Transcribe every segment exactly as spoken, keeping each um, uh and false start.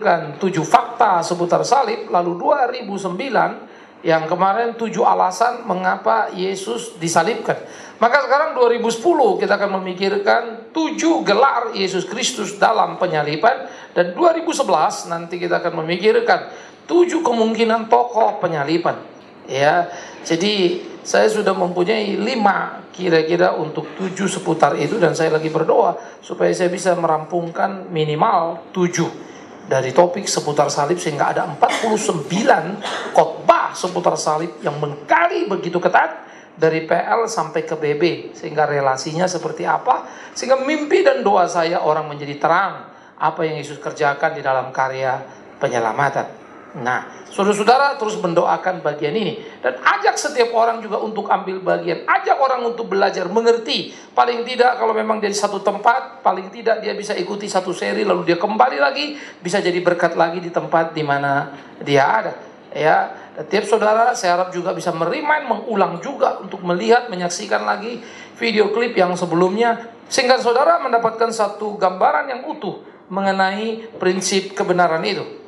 kan tujuh fakta seputar salib, lalu dua ribu sembilan yang kemarin tujuh alasan mengapa Yesus disalibkan. Maka sekarang dua ribu sepuluh kita akan memikirkan tujuh gelar Yesus Kristus dalam penyaliban, dan dua ribu sebelas nanti kita akan memikirkan tujuh kemungkinan tokoh penyaliban. Ya, jadi saya sudah mempunyai lima kira-kira untuk tujuh seputar itu, dan saya lagi berdoa supaya saya bisa merampungkan minimal tujuh dari topik seputar salib, sehingga ada empat puluh sembilan khotbah seputar salib yang mengkali begitu ketat dari P L sampai ke B B, sehingga relasinya seperti apa, sehingga mimpi dan doa saya orang menjadi terang apa yang Yesus kerjakan di dalam karya penyelamatan. Nah, saudara-saudara terus mendoakan bagian ini, dan ajak setiap orang juga untuk ambil bagian, ajak orang untuk belajar mengerti. Paling tidak kalau memang dari satu tempat, paling tidak dia bisa ikuti satu seri, lalu dia kembali lagi, bisa jadi berkat lagi di tempat di mana dia ada. Ya, dan tiap saudara saya harap juga bisa merimain, mengulang juga untuk melihat, menyaksikan lagi video klip yang sebelumnya, sehingga saudara mendapatkan satu gambaran yang utuh mengenai prinsip kebenaran itu.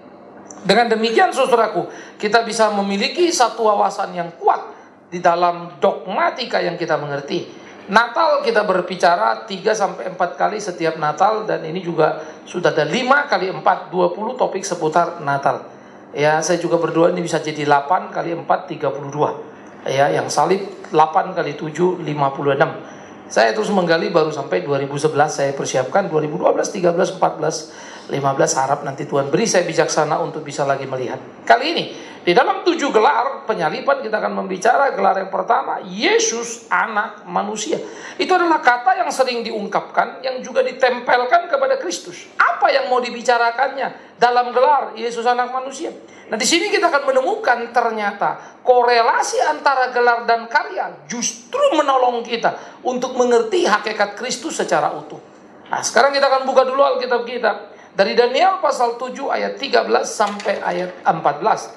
Dengan demikian saudaraku, kita bisa memiliki satu wawasan yang kuat di dalam dogmatika yang kita mengerti. Natal kita berbicara tiga sampai empat kali setiap Natal, dan ini juga sudah ada lima kali empat, dua puluh topik seputar Natal. Ya, saya juga berdoa ini bisa jadi delapan kali empat, tiga puluh dua. Ya, yang salib delapan kali tujuh, lima puluh enam. Saya terus menggali baru sampai dua ribu sebelas, saya persiapkan dua ribu dua belas, tiga belas, empat belas, lima belas, harap nanti Tuhan beri saya bijaksana untuk bisa lagi melihat. Kali ini di dalam tujuh gelar penyaliban kita akan membicara gelar yang pertama, Yesus anak manusia. Itu adalah kata yang sering diungkapkan, yang juga ditempelkan kepada Kristus. Apa yang mau dibicarakannya dalam gelar Yesus anak manusia? Nah, di sini kita akan menemukan ternyata korelasi antara gelar dan karya justru menolong kita untuk mengerti hakikat Kristus secara utuh. Nah, sekarang kita akan buka dulu Alkitab kita dari Daniel pasal tujuh ayat tiga belas sampai ayat empat belas.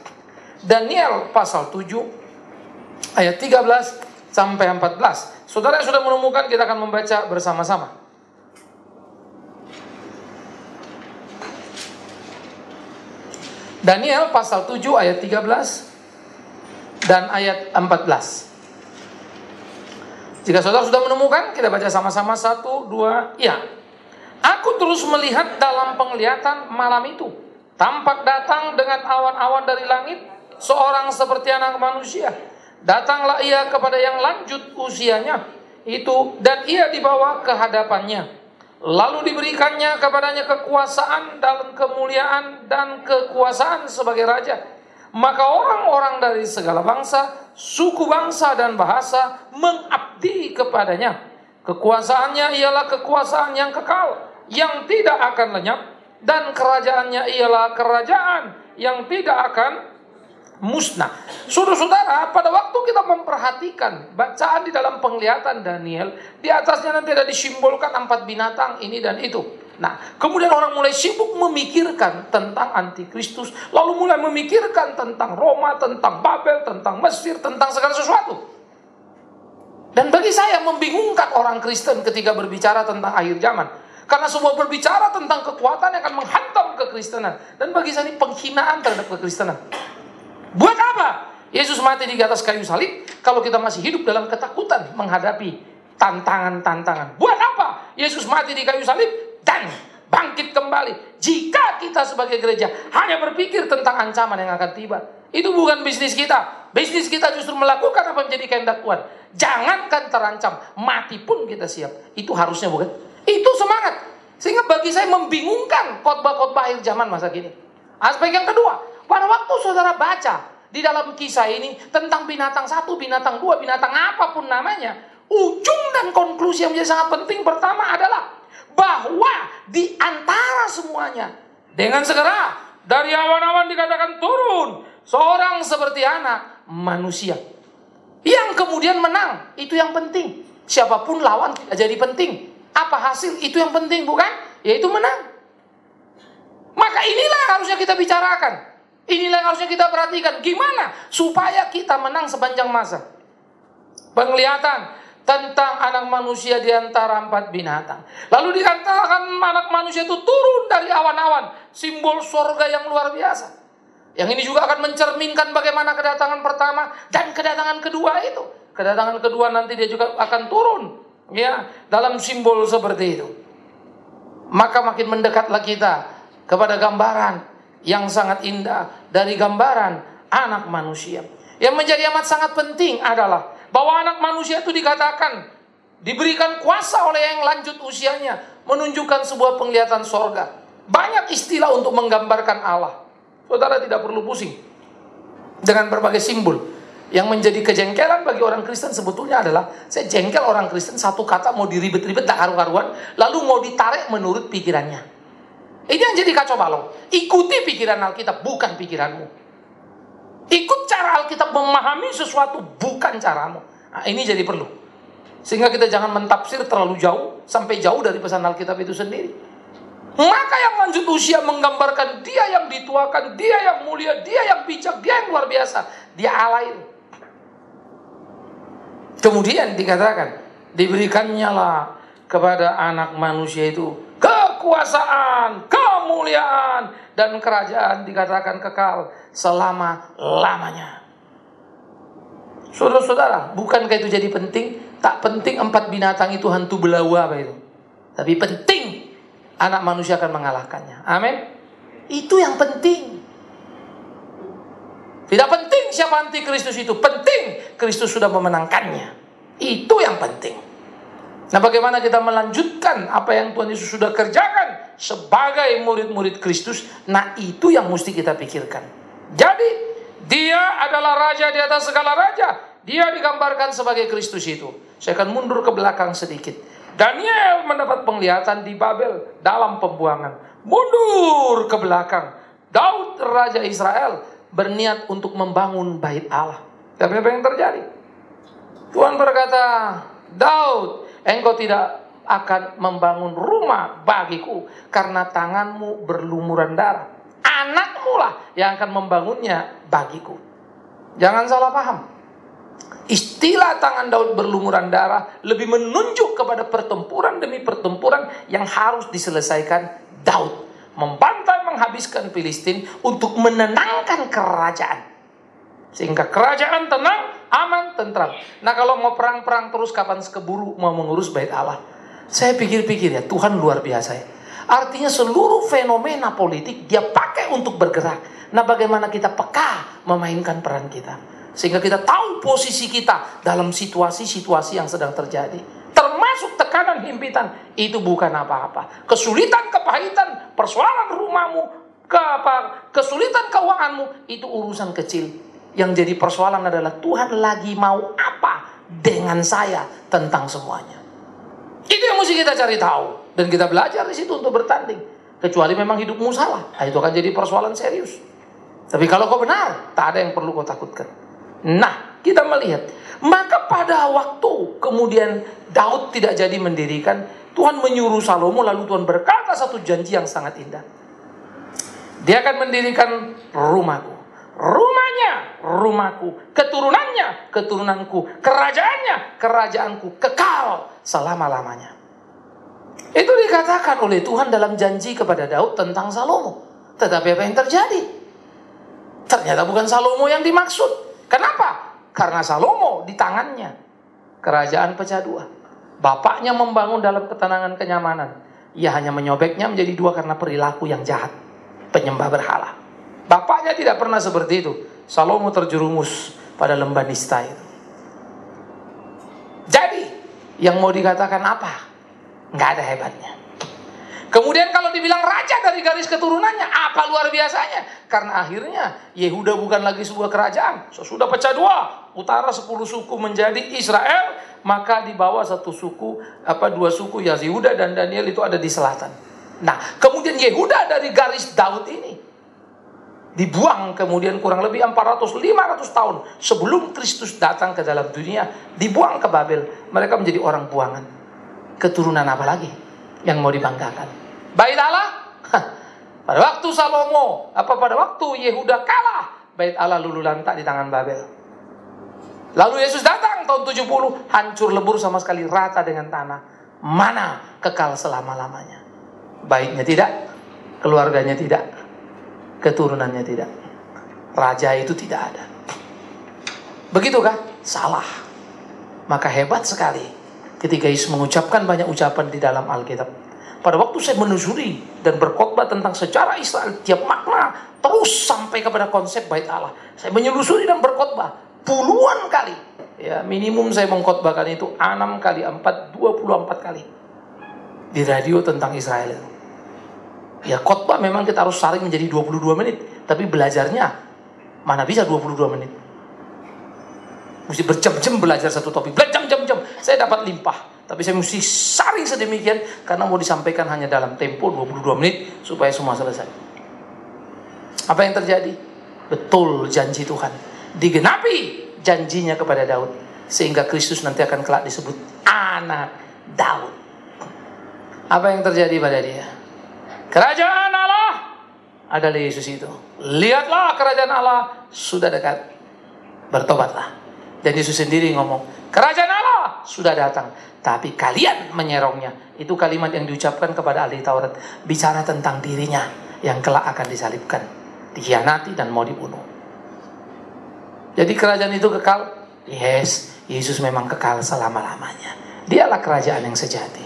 Daniel pasal tujuh ayat tiga belas sampai empat belas. Saudara yang sudah menemukan, kita akan membaca bersama-sama. Daniel pasal tujuh ayat tiga belas dan ayat empat belas. Jika saudara sudah menemukan, kita baca sama-sama. Satu, dua, ya. Aku terus melihat dalam penglihatan malam itu, tampak datang dengan awan-awan dari langit seorang seperti anak manusia. Datanglah ia kepada yang lanjut usianya itu, dan ia dibawa ke hadapannya. Lalu diberikannya kepadanya kekuasaan dan kemuliaan dan kekuasaan sebagai raja. Maka orang-orang dari segala bangsa, suku bangsa dan bahasa mengabdi kepadanya. Kekuasaannya ialah kekuasaan yang kekal, yang tidak akan lenyap, dan kerajaannya ialah kerajaan yang tidak akan musnah. Saudara-saudara, pada waktu kita memperhatikan bacaan di dalam penglihatan Daniel, di atasnya nanti ada disimbolkan empat binatang ini dan itu. Nah, kemudian orang mulai sibuk memikirkan tentang antikristus, lalu mulai memikirkan tentang Roma, tentang Babel, tentang Mesir, tentang segala sesuatu. Dan bagi saya membingungkan orang Kristen ketika berbicara tentang akhir zaman, karena semua berbicara tentang kekuatan yang akan menghantam kekristenan, dan bagi saya ini penghinaan terhadap kekristenan. Buat apa Yesus mati di atas kayu salib kalau kita masih hidup dalam ketakutan menghadapi tantangan-tantangan? Buat apa Yesus mati di kayu salib dan bangkit kembali jika kita sebagai gereja hanya berpikir tentang ancaman yang akan tiba? Itu bukan bisnis kita. Bisnis kita justru melakukan apa yang menjadi kehendak Tuhan. Jangankan terancam, mati pun kita siap. Itu harusnya, bukan? Itu semangat. Sehingga bagi saya membingungkan khotbah-khotbah akhir zaman masa kini. Aspek yang kedua, pada waktu saudara baca di dalam kisah ini tentang binatang satu, binatang dua, binatang apapun namanya, ujung dan konklusi yang menjadi sangat penting pertama adalah bahwa di antara semuanya, dengan segera dari awan-awan dikatakan turun seorang seperti anak manusia yang kemudian menang. Itu yang penting. Siapapun lawan tidak jadi penting. Apa hasil itu yang penting, bukan? Yaitu menang. Maka inilah yang harusnya kita bicarakan. Inilah yang harusnya kita perhatikan. Gimana supaya kita menang sepanjang masa? Penglihatan tentang anak manusia di antara empat binatang. Lalu dikatakan anak manusia itu turun dari awan-awan, simbol surga yang luar biasa. Yang ini juga akan mencerminkan bagaimana kedatangan pertama dan kedatangan kedua itu. Kedatangan kedua nanti dia juga akan turun, ya, dalam simbol seperti itu. Maka makin mendekatlah kita kepada gambaran yang sangat indah dari gambaran anak manusia. Yang menjadi amat sangat penting adalah bahwa anak manusia itu dikatakan diberikan kuasa oleh yang lanjut usianya, menunjukkan sebuah penglihatan sorga. Banyak istilah untuk menggambarkan Allah. Saudara tidak perlu pusing dengan berbagai simbol. Yang menjadi kejengkelan bagi orang Kristen sebetulnya adalah, saya jengkel orang Kristen satu kata mau diribet-ribet tak karu-karuan, lalu mau ditarik menurut pikirannya. Ini yang jadi kacau balau. Ikuti pikiran Alkitab, bukan pikiranmu. Ikut cara Alkitab memahami sesuatu, bukan caramu. Nah, ini jadi perlu. Sehingga kita jangan mentafsir terlalu jauh, sampai jauh dari pesan Alkitab itu sendiri. Maka yang lanjut usia menggambarkan dia yang dituakan, dia yang mulia, dia yang bijak, dia yang luar biasa. Dia Allah itu. Kemudian dikatakan, diberikannya lah kepada anak manusia itu kekuasaan, kemuliaan, dan kerajaan, dikatakan kekal selama-lamanya. Saudara-saudara, bukankah itu jadi penting? Tak penting empat binatang itu hantu belawa apa itu, tapi penting anak manusia akan mengalahkannya. Amin. Itu yang penting. Tidak penting siapa antikristus itu, penting Kristus sudah memenangkannya. Itu yang penting. Nah, bagaimana kita melanjutkan apa yang Tuhan Yesus sudah kerjakan sebagai murid-murid Kristus? Nah, itu yang mesti kita pikirkan. Jadi, dia adalah raja di atas segala raja. Dia digambarkan sebagai Kristus itu. Saya akan mundur ke belakang sedikit. Daniel mendapat penglihatan di Babel dalam pembuangan. Mundur ke belakang. Daud, raja Israel, berniat untuk membangun bait Allah. Tapi apa yang terjadi? Tuhan berkata, Daud, engkau tidak akan membangun rumah bagiku karena tanganmu berlumuran darah. Anakmu lah yang akan membangunnya bagiku. Jangan salah paham. Istilah tangan Daud berlumuran darah lebih menunjuk kepada pertempuran demi pertempuran yang harus diselesaikan Daud. Membantai, menghabiskan Filistin untuk menenangkan kerajaan. Sehingga kerajaan tenang, aman, tentram. Nah, kalau mau perang-perang terus, kapan sekeburu mau mengurus bait Allah? Saya pikir-pikir ya, Tuhan luar biasa ya. Artinya seluruh fenomena politik dia pakai untuk bergerak. Nah, bagaimana kita peka memainkan peran kita, sehingga kita tahu posisi kita dalam situasi-situasi yang sedang terjadi. Termasuk tekanan himpitan, itu bukan apa-apa. Kesulitan, kepahitan, persoalan rumahmu, ke apa, kesulitan keuanganmu, itu urusan kecil. Yang jadi persoalan adalah Tuhan lagi mau apa dengan saya tentang semuanya. Itu yang mesti kita cari tahu. Dan kita belajar di situ untuk bertanding. Kecuali memang hidupmu salah, nah, itu akan jadi persoalan serius. Tapi kalau kau benar, tak ada yang perlu kau takutkan. Nah, kita melihat, maka pada waktu kemudian Daud tidak jadi mendirikan, Tuhan menyuruh Salomo, lalu Tuhan berkata satu janji yang sangat indah. Dia akan mendirikan rumahku, rumahnya rumahku, keturunannya keturunanku, kerajaannya kerajaanku, kekal selama-lamanya. Itu dikatakan oleh Tuhan dalam janji kepada Daud tentang Salomo. Tetapi apa yang terjadi? Ternyata bukan Salomo yang dimaksud. Kenapa? Karena Salomo di tangannya kerajaan pecah dua. Bapaknya membangun dalam ketenangan kenyamanan. Ia hanya menyobeknya menjadi dua karena perilaku yang jahat, penyembah berhala. Bapaknya tidak pernah seperti itu. Salomo terjerumus pada lembah nista itu. Jadi, yang mau dikatakan apa? Nggak ada hebatnya. Kemudian kalau dibilang raja dari garis keturunannya, apa luar biasanya? Karena akhirnya Yehuda bukan lagi sebuah kerajaan. Sesudah pecah dua, utara sepuluh suku menjadi Israel, maka di bawah satu suku, apa dua suku Yehuda dan Daniel itu ada di selatan. Nah, kemudian Yehuda dari garis Daud ini dibuang, kemudian kurang lebih empat ratus lima ratus tahun sebelum Kristus datang ke dalam dunia, dibuang ke Babel. Mereka menjadi orang buangan. Keturunan apa lagi yang mau dibanggakan? Bait Allah? Hah. Pada waktu Salomo, apa pada waktu Yehuda kalah, bait Allah lulu lantak di tangan Babel. Lalu Yesus datang tahun tujuh puluh, hancur lebur sama sekali, rata dengan tanah. Mana kekal selama-lamanya? Baiknya tidak, keluarganya tidak, keturunannya tidak, raja itu tidak ada. Begitukah? Salah. Maka hebat sekali ketika Yesus mengucapkan banyak ucapan di dalam Alkitab. Pada waktu saya menelusuri dan berkhotbah tentang sejarah Israel, tiap makna terus sampai kepada konsep bait Allah. Saya menyelusuri dan berkhotbah puluhan kali. Ya, minimum saya mengkhotbahkan itu enam kali, empat, dua puluh empat kali di radio tentang Israel. Ya, khotbah memang kita harus saring menjadi dua puluh dua menit, tapi belajarnya mana bisa dua puluh dua menit. Mesti berjam-jam belajar satu topik, berjam-jam-jam. Saya dapat limpah, tapi saya mesti saring sedemikian karena mau disampaikan hanya dalam tempo dua puluh dua menit supaya semua selesai. Apa yang terjadi? Betul janji Tuhan digenapi, janjinya kepada Daud, sehingga Kristus nanti akan kelak disebut anak Daud. Apa yang terjadi pada dia? Kerajaan Allah adalah Yesus itu. Lihatlah, kerajaan Allah sudah dekat, bertobatlah. Dan Yesus sendiri ngomong, kerajaan Allah sudah datang, tapi kalian menyerongnya. Itu kalimat yang diucapkan kepada ahli Taurat, bicara tentang dirinya yang kelak akan disalibkan, dikhianati dan mau dibunuh. Jadi kerajaan itu kekal? Yes, Yesus memang kekal selama-lamanya. Dialah kerajaan yang sejati.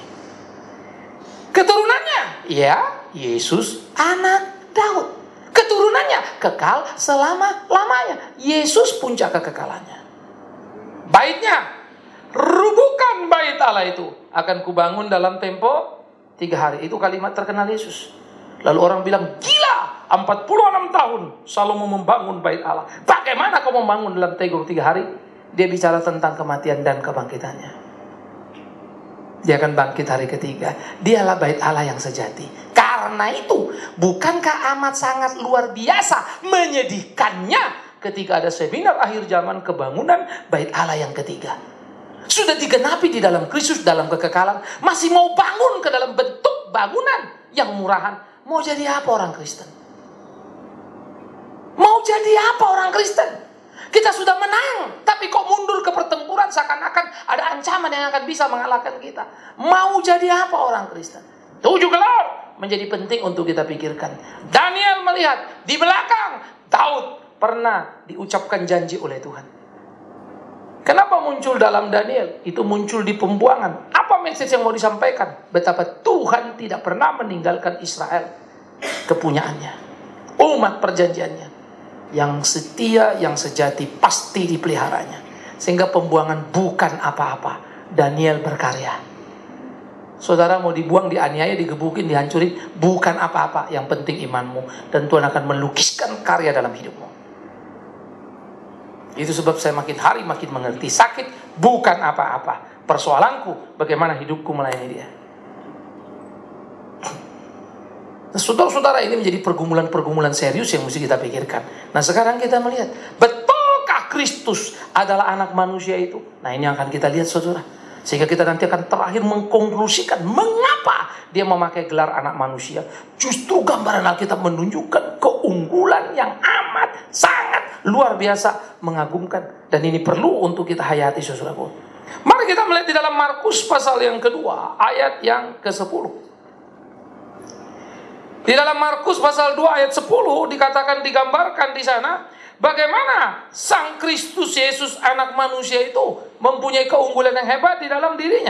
Keturunannya? Ya, Yesus anak Daud. Keturunannya kekal selama-lamanya. Yesus puncak kekekalannya. Baitnya, rubuhkan bait Allah itu, akan kubangun dalam tempo tiga hari. Itu kalimat terkenal Yesus. Lalu orang bilang, gila, empat puluh enam tahun Salomo membangun bait Allah. Bagaimana kau membangun dalam tiga hari? Dia bicara tentang kematian dan kebangkitannya. Dia akan bangkit hari ketiga. Dialah bait Allah yang sejati. Karena itu, bukankah amat sangat luar biasa menyedihkannya ketika ada seminar akhir zaman kebangunan bait Allah yang ketiga. Sudah digenapi di dalam Kristus, dalam kekekalan, masih mau bangun ke dalam bentuk bangunan yang murahan. Mau jadi apa orang Kristen? Mau jadi apa orang Kristen? Kita sudah menang, tapi kok mundur ke pertempuran seakan-akan ada ancaman yang akan bisa mengalahkan kita. Mau jadi apa orang Kristen? Tujuh gelar menjadi penting untuk kita pikirkan. Daniel melihat di belakang Daud pernah diucapkan janji oleh Tuhan. Kenapa muncul dalam Daniel? Itu muncul di pembuangan. Apa message yang mau disampaikan? Betapa Tuhan tidak pernah meninggalkan Israel, kepunyaannya, umat perjanjiannya, yang setia, yang sejati, pasti dipeliharanya. Sehingga pembuangan bukan apa-apa. Daniel berkarya. Saudara mau dibuang, dianiaya, digebukin, dihancurin, bukan apa-apa. Yang penting imanmu, dan Tuhan akan melukiskan karya dalam hidupmu. Itu sebab saya makin hari makin mengerti, sakit bukan apa-apa. Persoalanku bagaimana hidupku melayani dia. Nah, saudara-saudara, ini menjadi pergumulan-pergumulan serius yang mesti kita pikirkan. Nah, sekarang kita melihat, betulkah Kristus adalah anak manusia itu? Nah, ini akan kita lihat, saudara. Sehingga kita nanti akan terakhir mengkonklusikan mengapa dia memakai gelar anak manusia. Justru gambaran Alkitab menunjukkan keunggulan yang amat sangat luar biasa mengagumkan. Dan ini perlu untuk kita hayati, saudaraku. Mari kita melihat di dalam Markus pasal yang kedua, ayat yang kesepuluh. Di dalam Markus pasal dua ayat sepuluh dikatakan, digambarkan di sana bagaimana Sang Kristus Yesus anak manusia itu mempunyai keunggulan yang hebat di dalam dirinya.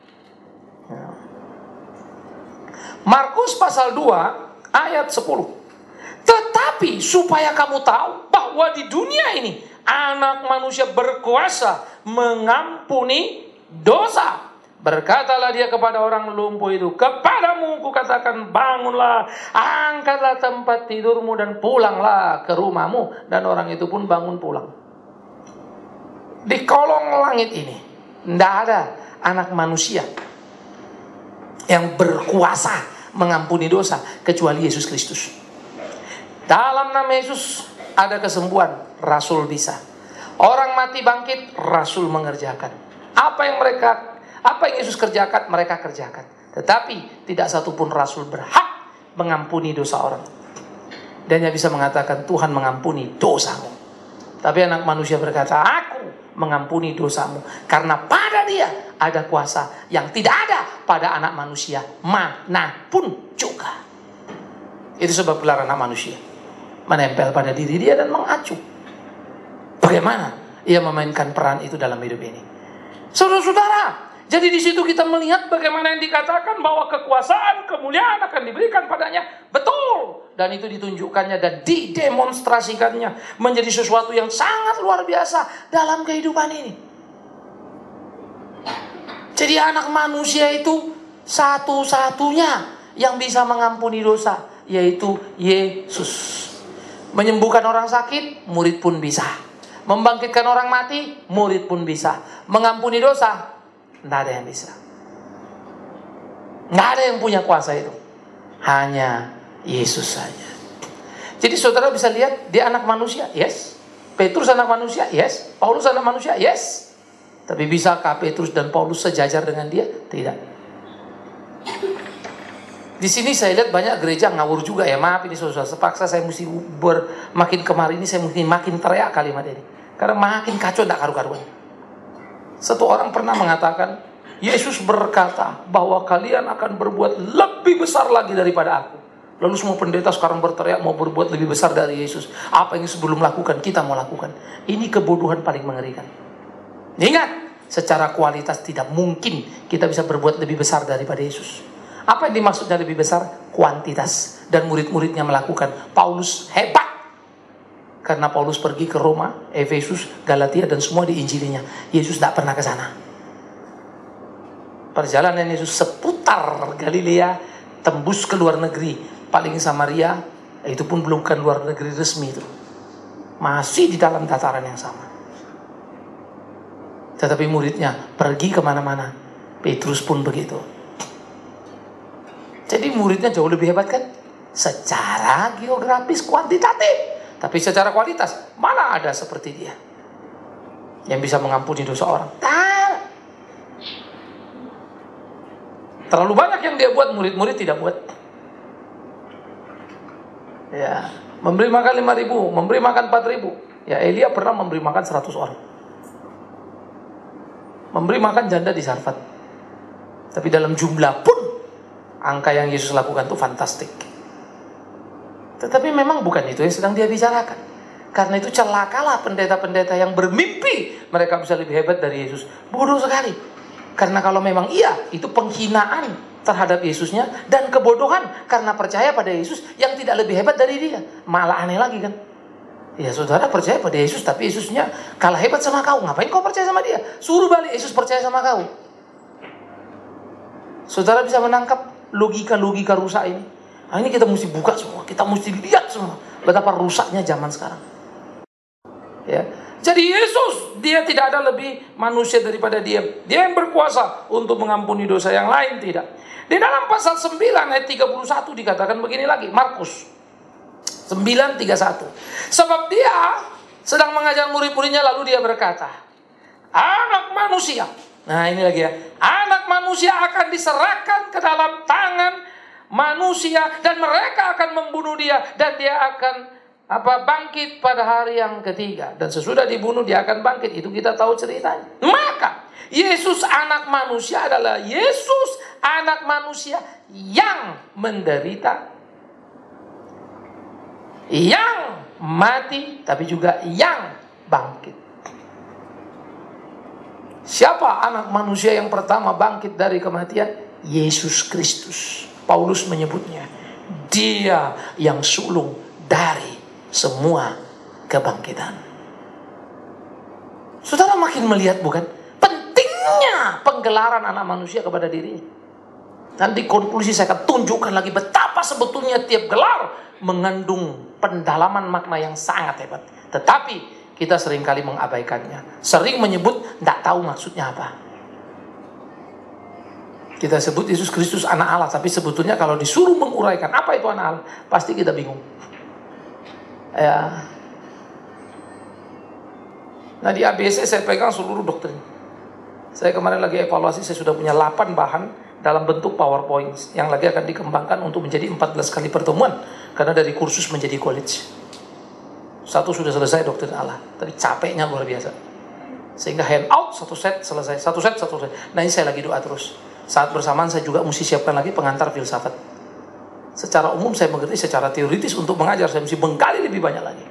Markus pasal dua ayat sepuluh. Tetapi supaya kamu tahu bahwa di dunia ini anak manusia berkuasa mengampuni dosa. Berkatalah dia kepada orang lumpuh itu, kepadamu kukatakan, bangunlah, angkatlah tempat tidurmu dan pulanglah ke rumahmu. Dan orang itu pun bangun pulang. Di kolong langit ini tidak ada anak manusia yang berkuasa mengampuni dosa kecuali Yesus Kristus. Dalam nama Yesus ada kesembuhan, Rasul bisa. Orang mati bangkit, Rasul mengerjakan. Apa yang mereka Apa yang Yesus kerjakan, mereka kerjakan. Tetapi tidak satupun Rasul berhak mengampuni dosa orang. Dan yang bisa mengatakan, Tuhan mengampuni dosamu. Tapi anak manusia berkata, aku mengampuni dosamu. Karena pada dia ada kuasa yang tidak ada pada anak manusia manapun juga. Itu sebab gelar anak manusia menempel pada diri dia dan mengacu. Bagaimana ia memainkan peran itu dalam hidup ini. Saudara-saudara, jadi di situ kita melihat bagaimana yang dikatakan bahwa kekuasaan, kemuliaan akan diberikan padanya. Betul. Dan itu ditunjukkannya dan didemonstrasikannya menjadi sesuatu yang sangat luar biasa dalam kehidupan ini. Jadi anak manusia itu satu-satunya yang bisa mengampuni dosa, yaitu Yesus. Menyembuhkan orang sakit, murid pun bisa. Membangkitkan orang mati, murid pun bisa. Mengampuni dosa, tidak ada yang bisa. Tidak ada yang punya kuasa itu. Hanya Yesus saja. Jadi saudara bisa lihat, dia anak manusia, yes. Petrus anak manusia, yes. Paulus anak manusia, yes. Tapi bisakah Petrus dan Paulus sejajar dengan dia? Tidak. Di sini saya lihat banyak gereja ngawur juga ya. Maaf ini saudara, sepaksa saya mesti ber, makin kemarin ini saya mesti makin teriak kalimat ini. Karena makin kacau tidak karu-karuan. Satu orang pernah mengatakan, Yesus berkata bahwa kalian akan berbuat lebih besar lagi daripada aku. Lalu semua pendeta sekarang berteriak mau berbuat lebih besar dari Yesus. Apa yang sebelum lakukan, kita mau lakukan. Ini kebodohan paling mengerikan. Ingat, secara kualitas tidak mungkin kita bisa berbuat lebih besar daripada Yesus. Apa yang dimaksudnya lebih besar? Kuantitas. Dan murid-muridnya melakukan. Paulus hebat. Karena Paulus pergi ke Roma, Efesus, Galatia, dan semua diinjilinya. Yesus tidak pernah ke sana. Perjalanan Yesus seputar Galilea, tembus ke luar negeri. Paling Samaria, itu pun belum ke luar negeri resmi itu. Masih di dalam dataran yang sama. Tetapi muridnya pergi kemana-mana. Petrus pun begitu. Jadi muridnya jauh lebih hebat kan? Secara geografis kuantitatif. Tapi secara kualitas, mana ada seperti dia yang bisa mengampuni dosa orang? Tak. Terlalu banyak yang dia buat, murid-murid tidak buat. Ya, memberi makan lima ribu, memberi makan empat ribu. Ya, Elia pernah memberi makan seratus orang. Memberi makan janda di Sarfat. Tapi dalam jumlah pun angka yang Yesus lakukan itu fantastik. Tetapi memang bukan itu yang sedang dia bicarakan. Karena itu celakalah pendeta-pendeta yang bermimpi mereka bisa lebih hebat dari Yesus. Bodoh sekali. Karena kalau memang iya, itu penghinaan terhadap Yesusnya dan kebodohan karena percaya pada Yesus yang tidak lebih hebat dari dia. Malah aneh lagi kan. Ya saudara percaya pada Yesus tapi Yesusnya kalah hebat sama kau. Ngapain kau percaya sama dia? Suruh balik Yesus percaya sama kau. Saudara bisa menangkap logika-logika rusak ini. Nah, ini kita mesti buka semua, kita mesti lihat semua betapa rusaknya zaman sekarang. Ya, jadi Yesus dia tidak ada lebih manusia daripada dia. Dia yang berkuasa untuk mengampuni dosa yang lain tidak. Di dalam pasal sembilan ayat tiga puluh satu dikatakan begini lagi, Markus sembilan tiga puluh satu. Sebab dia sedang mengajar murid-muridnya lalu dia berkata, anak manusia. Nah ini lagi ya, anak manusia akan diserahkan ke dalam tangan manusia dan mereka akan membunuh dia dan dia akan apa bangkit pada hari yang ketiga dan sesudah dibunuh dia akan bangkit. Itu kita tahu ceritanya. Maka Yesus anak manusia adalah Yesus anak manusia yang menderita, yang mati, tapi juga yang bangkit. Siapa anak manusia yang pertama bangkit dari kematian? Yesus Kristus. Paulus menyebutnya, dia yang sulung dari semua kebangkitan. Saudara makin melihat bukan? Pentingnya penggelaran anak manusia kepada dirinya. Nanti konklusi saya akan tunjukkan lagi betapa sebetulnya tiap gelar mengandung pendalaman makna yang sangat hebat. Tetapi kita seringkali mengabaikannya. Sering menyebut tidak tahu maksudnya apa. Kita sebut Yesus Kristus anak Allah, tapi sebetulnya kalau disuruh menguraikan apa itu anak Allah, pasti kita bingung. Ya. Nah di A B C saya pegang seluruh doktrin. Saya kemarin lagi evaluasi, saya sudah punya delapan bahan dalam bentuk PowerPoint yang lagi akan dikembangkan untuk menjadi empat belas kali pertemuan karena dari kursus menjadi college. Satu sudah selesai doktrin Allah, tapi capeknya luar biasa. Sehingga hand out satu set selesai, satu set satu set. Nah ini saya lagi doa terus. Saat bersamaan saya juga mesti siapkan lagi pengantar filsafat. Secara umum saya mengerti, secara teoritis untuk mengajar saya mesti menggali lebih banyak lagi.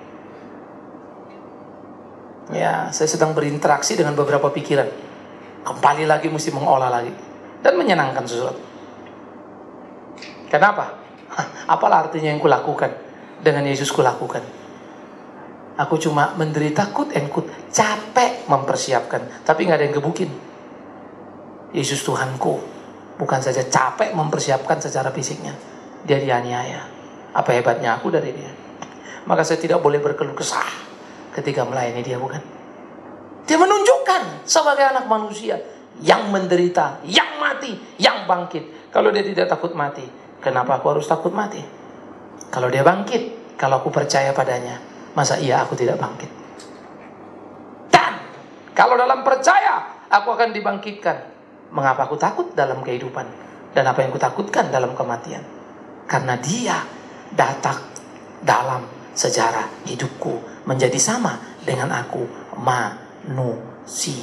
Ya, saya sedang berinteraksi dengan beberapa pikiran. Kembali lagi mesti mengolah lagi dan menyenangkan sesuatu. Kenapa? Hah, apalah artinya yang kulakukan dengan Yesus kulakukan? Aku cuma menderita kut and kut, capek mempersiapkan, tapi nggak ada yang gebukin. Yesus Tuhanku, bukan saja capek mempersiapkan secara fisiknya, dia dianiaya. Apa hebatnya aku dari dia? Maka saya tidak boleh berkeluh kesah ketika melayani dia, bukan? Dia menunjukkan sebagai anak manusia yang menderita, yang mati, yang bangkit. Kalau dia tidak takut mati, kenapa aku harus takut mati? Kalau dia bangkit, kalau aku percaya padanya, masa iya aku tidak bangkit? Dan kalau dalam percaya aku akan dibangkitkan, mengapa aku takut dalam kehidupan? Dan apa yang kutakutkan dalam kematian? Karena dia datang dalam sejarah hidupku menjadi sama dengan aku, manusia.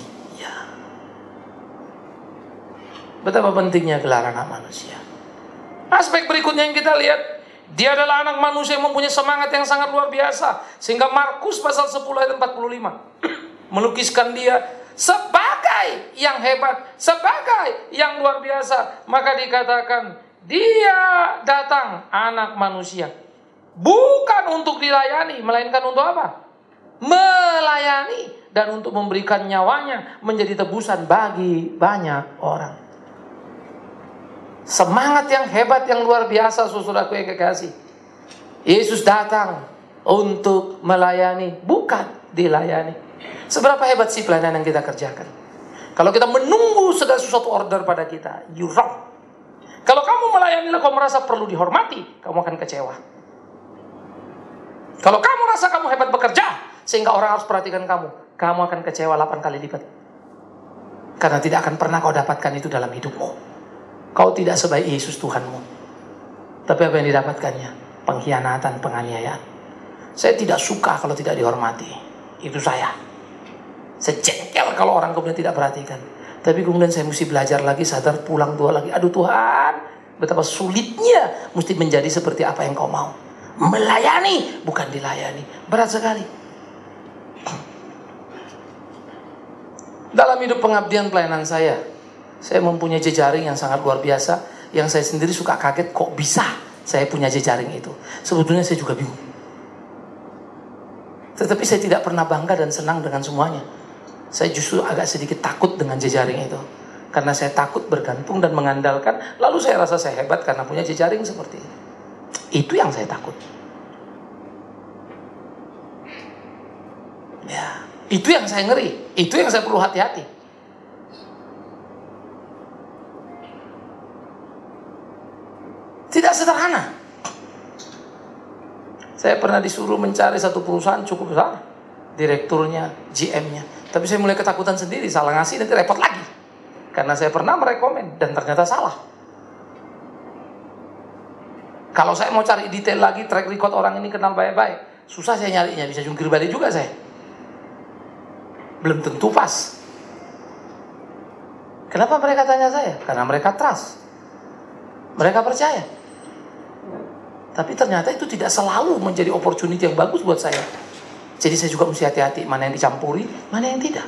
Betapa pentingnya gelar anak manusia. Aspek berikutnya yang kita lihat, dia adalah anak manusia yang mempunyai semangat yang sangat luar biasa. Sehingga Markus pasal sepuluh ayat empat puluh lima melukiskan dia sebagai yang hebat, sebagai yang luar biasa. Maka dikatakan, dia datang anak manusia bukan untuk dilayani, melainkan untuk apa? Melayani dan untuk memberikan nyawanya menjadi tebusan bagi banyak orang. Semangat yang hebat, yang luar biasa, saudaraku yang kekasih. Yesus datang untuk melayani, bukan dilayani. Seberapa hebat sih pelayanan yang kita kerjakan? Kalau kita menunggu segala sesuatu order pada kita, you wrong. Kalau kamu melayani lalu kamu merasa perlu dihormati, kamu akan kecewa. Kalau kamu rasa kamu hebat bekerja, sehingga orang harus perhatikan kamu, kamu akan kecewa delapan kali lipat. Karena tidak akan pernah kau dapatkan itu dalam hidupmu. Kau tidak sebaik Yesus Tuhanmu. Tapi apa yang didapatkannya? Pengkhianatan, penganiayaan. Saya tidak suka kalau tidak dihormati. Itu saya. Saya jengkel kalau orang kemudian tidak perhatikan. Tapi kemudian saya mesti belajar lagi, sadar, pulang tua lagi. Aduh Tuhan, betapa sulitnya mesti menjadi seperti apa yang kau mau. Melayani, bukan dilayani. Berat sekali. Dalam hidup pengabdian pelayanan saya, saya mempunyai jejaring yang sangat luar biasa, yang saya sendiri suka kaget kok bisa saya punya jejaring itu. Sebetulnya saya juga bingung. Tetapi saya tidak pernah bangga dan senang dengan semuanya. Saya justru agak sedikit takut dengan jejaring itu. Karena saya takut bergantung dan mengandalkan, lalu saya rasa saya hebat karena punya jejaring seperti itu. Itu yang saya takut. Ya, itu yang saya ngeri. Itu yang saya perlu hati-hati. Tidak sederhana. Saya pernah disuruh mencari satu perusahaan cukup besar, direkturnya, G M-nya. Tapi saya mulai ketakutan sendiri, salah ngasih nanti repot lagi. Karena saya pernah merekomen dan ternyata salah. Kalau saya mau cari detail lagi, track record orang ini kenal baik-baik, susah saya nyarinya, bisa jungkir balik juga saya. Belum tentu pas. Kenapa mereka tanya saya? Karena mereka trust. Mereka percaya. Tapi ternyata itu tidak selalu menjadi opportunity yang bagus buat saya. Jadi saya juga mesti hati-hati mana yang dicampuri, mana yang tidak.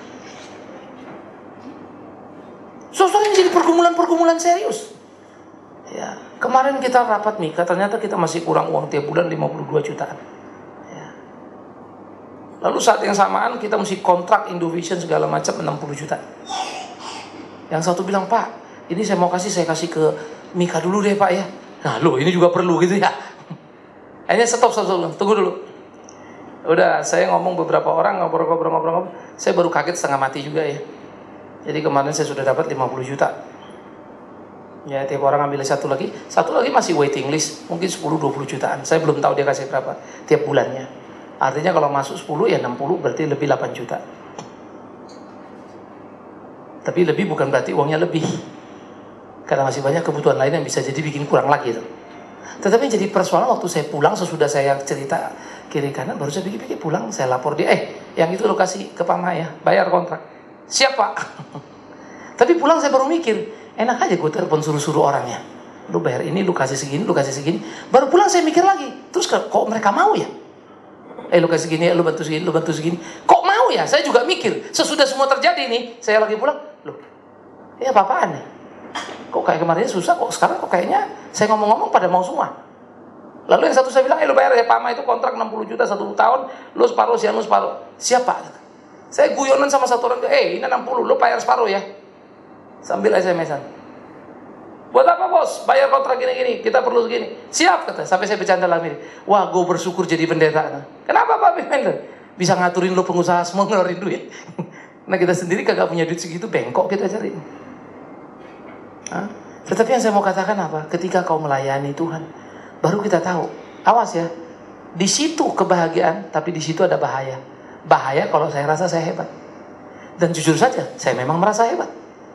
Sosok ini jadi pergumulan-pergumulan serius. Ya, kemarin kita rapat Mika, ternyata kita masih kurang uang tiap bulan lima puluh dua jutaan. Ya. Lalu saat yang samaan kita mesti kontrak Indovision segala macam enam puluh juta. Yang satu bilang, Pak, ini saya mau kasih, saya kasih ke Mika dulu deh Pak ya. Nah lo ini juga perlu gitu ya. Akhirnya stop, stop, stop, tunggu dulu. Udah, saya ngomong beberapa orang, ngobrol-ngobrol-ngobrol, saya baru kaget setengah mati juga ya. Jadi kemarin saya sudah dapat lima puluh juta. Ya, tiap orang ambil satu lagi, satu lagi masih waiting list, mungkin sepuluh dua puluh jutaan. Saya belum tahu dia kasih berapa tiap bulannya. Artinya kalau masuk sepuluh ya enam puluh, berarti lebih delapan juta. Tapi lebih bukan berarti uangnya lebih. Karena masih banyak kebutuhan lain yang bisa jadi bikin kurang lagi itu. Tetapi jadi persoalan waktu saya pulang sesudah saya cerita kiri kanan, baru saya pikir-pikir pulang, saya lapor dia, eh yang itu lo kasih ke Pak Maya, bayar kontrak. Siap Pak. Tapi pulang saya baru mikir, enak aja gue telepon suruh-suruh orangnya. Lu bayar ini, lu kasih segini, lu kasih segini. Baru pulang saya mikir lagi, terus kok mereka mau ya? Eh lu kasih gini, lu bantu segini, lu bantu segini. Kok mau ya? Saya juga mikir, sesudah semua terjadi nih, saya lagi pulang, loh, ya apa-apaan nih? Kok kayak kemarin susah, kok sekarang kok kayaknya saya ngomong-ngomong pada mau semua. Lalu yang satu saya bilang, eh lu bayar ya Pak Ma, itu kontrak enam puluh juta satu tahun, lu separuh, si anu separuh. Siapa? Saya guyonan sama satu orang, eh ini enam puluh, lu bayar separuh ya. Sambil S M S-an. Buat apa bos? Bayar kontrak gini-gini, kita perlu segini. Siap kata, sampai saya bercanda lagi. Wah, gue bersyukur jadi pendeta. Kenapa Pak Bimender? Bisa ngaturin lu pengusaha semua ngeluarin duit. Nah kita sendiri kagak punya duit segitu, bengkok kita cari. Hah? Tetapi yang saya mau katakan apa? Ketika kau melayani Tuhan, baru kita tahu. Awas ya, di situ kebahagiaan, tapi di situ ada bahaya. Bahaya kalau saya rasa saya hebat. Dan jujur saja, saya memang merasa hebat.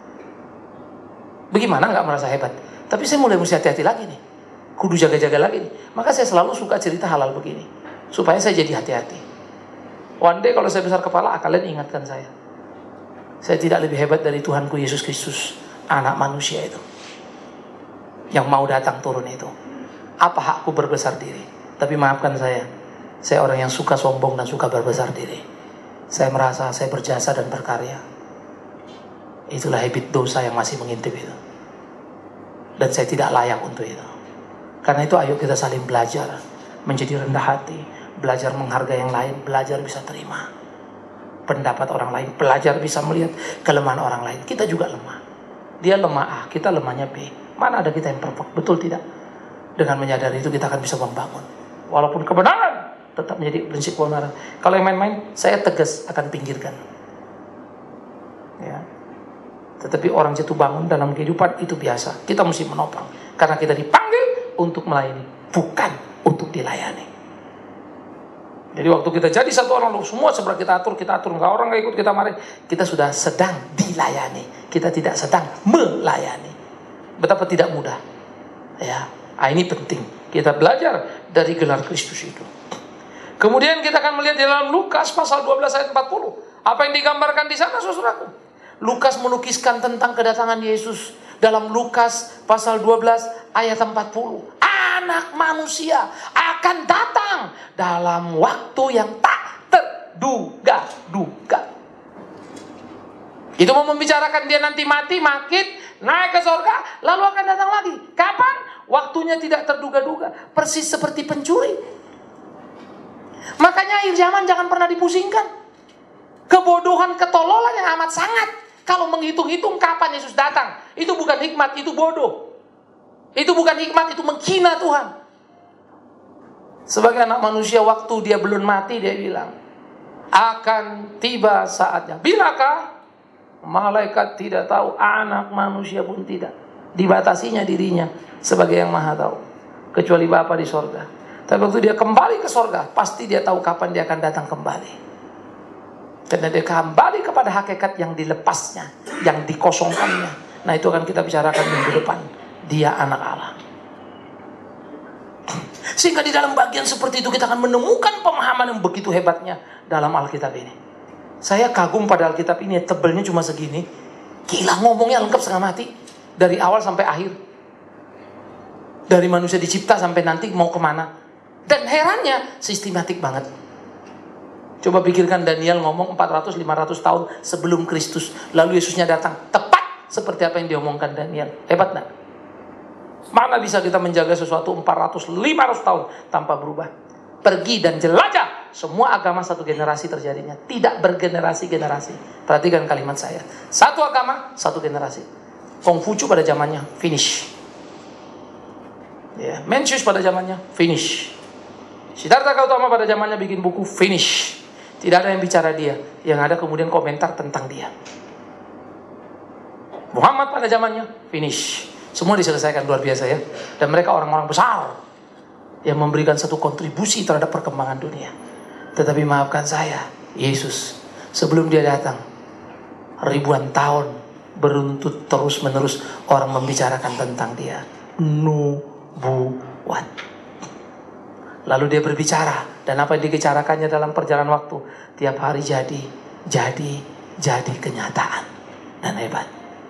Bagaimana nggak merasa hebat? Tapi saya mulai mesti hati-hati lagi nih. Kudu jaga-jaga lagi nih. Maka saya selalu suka cerita halal begini, supaya saya jadi hati-hati. One day kalau saya besar kepala, kalian ingatkan saya. Saya tidak lebih hebat dari Tuhanku Yesus Kristus, anak manusia itu, yang mau datang turun itu. Apa hakku berbesar diri? Tapi maafkan saya, saya orang yang suka sombong dan suka berbesar diri. Saya merasa saya berjasa dan berkarya. Itulah habit dosa yang masih mengintip itu. Dan saya tidak layak untuk itu. Karena itu ayo kita saling belajar, menjadi rendah hati, belajar menghargai yang lain, belajar bisa terima pendapat orang lain, belajar bisa melihat kelemahan orang lain. Kita juga lemah. Dia lemah A, kita lemahnya B. Mana ada kita yang perfect? Betul tidak? Dengan menyadari itu kita akan bisa membangun. Walaupun kebenaran tetap menjadi prinsip kebenaran. Kalau yang main-main, saya tegas akan pinggirkan. Ya. Tetapi orang jatuh bangun dalam kehidupan itu biasa. Kita mesti menopang. Karena kita dipanggil untuk melayani, bukan untuk dilayani. Jadi waktu kita jadi satu orang, semua sebelah kita atur, kita atur. Enggak, orang nggak ikut, kita marahin. Kita sudah sedang dilayani. Kita tidak sedang melayani. Betapa tidak mudah. Ya, ah, ini penting. Kita belajar dari gelar Kristus itu. Kemudian kita akan melihat di dalam Lukas pasal dua belas ayat empat puluh. Apa yang digambarkan di sana, saudaraku? Lukas melukiskan tentang kedatangan Yesus dalam Lukas pasal dua belas ayat empat puluh. Anak manusia akan datang dalam waktu yang tak terduga-duga. Itu mau membicarakan dia nanti mati, makit, naik ke surga, lalu akan datang lagi. Kapan? Waktunya tidak terduga-duga. Persis seperti pencuri. Makanya akhir zaman jangan pernah dipusingkan. Kebodohan, ketololan yang amat sangat. Kalau menghitung-hitung kapan Yesus datang, itu bukan hikmat, itu bodoh. Itu bukan hikmat, itu menghina Tuhan. Sebagai anak manusia, waktu dia belum mati, dia bilang, akan tiba saatnya. Bilakah? Malaikat tidak tahu, anak manusia pun tidak. Dibatasinya dirinya sebagai yang maha tahu. Kecuali Bapa di sorga. Tapi waktu dia kembali ke sorga, pasti dia tahu kapan dia akan datang kembali. Karena dia kembali kepada hakikat yang dilepasnya, yang dikosongkannya. Nah itu akan kita bicarakan minggu depan. Dia anak Allah. Sehingga di dalam bagian seperti itu kita akan menemukan pemahaman yang begitu hebatnya dalam Alkitab ini. Saya kagum pada Alkitab ini, tebelnya cuma segini. Gila, ngomongnya lengkap setengah mati. Dari awal sampai akhir. Dari manusia dicipta sampai nanti mau kemana. Dan herannya, sistematik banget. Coba pikirkan Daniel ngomong empat ratus sampai lima ratus tahun sebelum Kristus. Lalu Yesusnya datang. Tepat seperti apa yang diomongkan Daniel. Hebat gak? Mana bisa kita menjaga sesuatu empat ratus sampai lima ratus tahun tanpa berubah? Pergi dan jelajah. Semua agama satu generasi terjadinya. Tidak bergenerasi-generasi. Perhatikan kalimat saya. Satu agama, satu generasi. Kongfucu pada zamannya, finish. Ya, Mencius pada zamannya, finish. Siddhartha Gautama pada zamannya bikin buku, finish. Tidak ada yang bicara dia. Yang ada kemudian komentar tentang dia. Muhammad pada zamannya, finish. Semua diselesaikan, luar biasa ya. Dan mereka orang-orang besar yang memberikan satu kontribusi terhadap perkembangan dunia. Tetapi maafkan saya, Yesus sebelum dia datang, ribuan tahun beruntut terus menerus orang membicarakan tentang dia. Nubuat. Lalu dia berbicara, dan apa yang dibicarakannya dalam perjalanan waktu tiap hari jadi, jadi, jadi kenyataan. Dan hebat.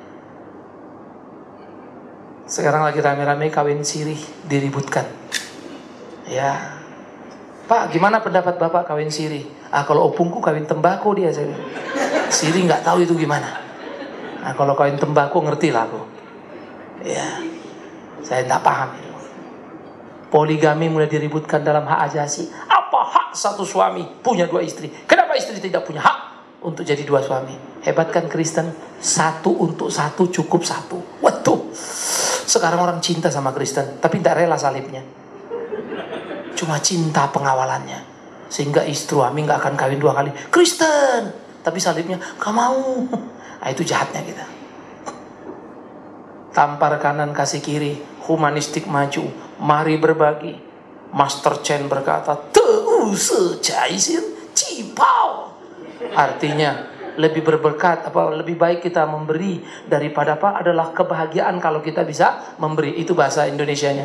Sekarang lagi rame-rame kawin siri diributkan. Ya, Pak, gimana pendapat Bapak kawin siri? Ah, kalau opungku kawin tembakau dia, saya bilang. Siri nggak tahu itu gimana. Nah, kalau kawin tembakau ngerti lah aku. Ya, saya nggak paham itu. Poligami mulai diributkan dalam hak ajasi. Apa hak satu suami punya dua istri? Kenapa istri tidak punya hak untuk jadi dua suami? Hebat kan Kristen? Satu untuk satu cukup satu. Waduh, sekarang orang cinta sama Kristen, tapi tidak rela salibnya. Cuma cinta pengawalannya, sehingga istri suami nggak akan kawin dua kali. Kristen, tapi salibnya gak mau. Nah, itu jahatnya kita. Tampar kanan kasih kiri, humanistik maju, mari berbagi. Master Chen berkata, "Teu secaisin cipau." Artinya lebih berberkat, apa lebih baik kita memberi daripada apa adalah kebahagiaan kalau kita bisa memberi. Itu bahasa Indonesianya.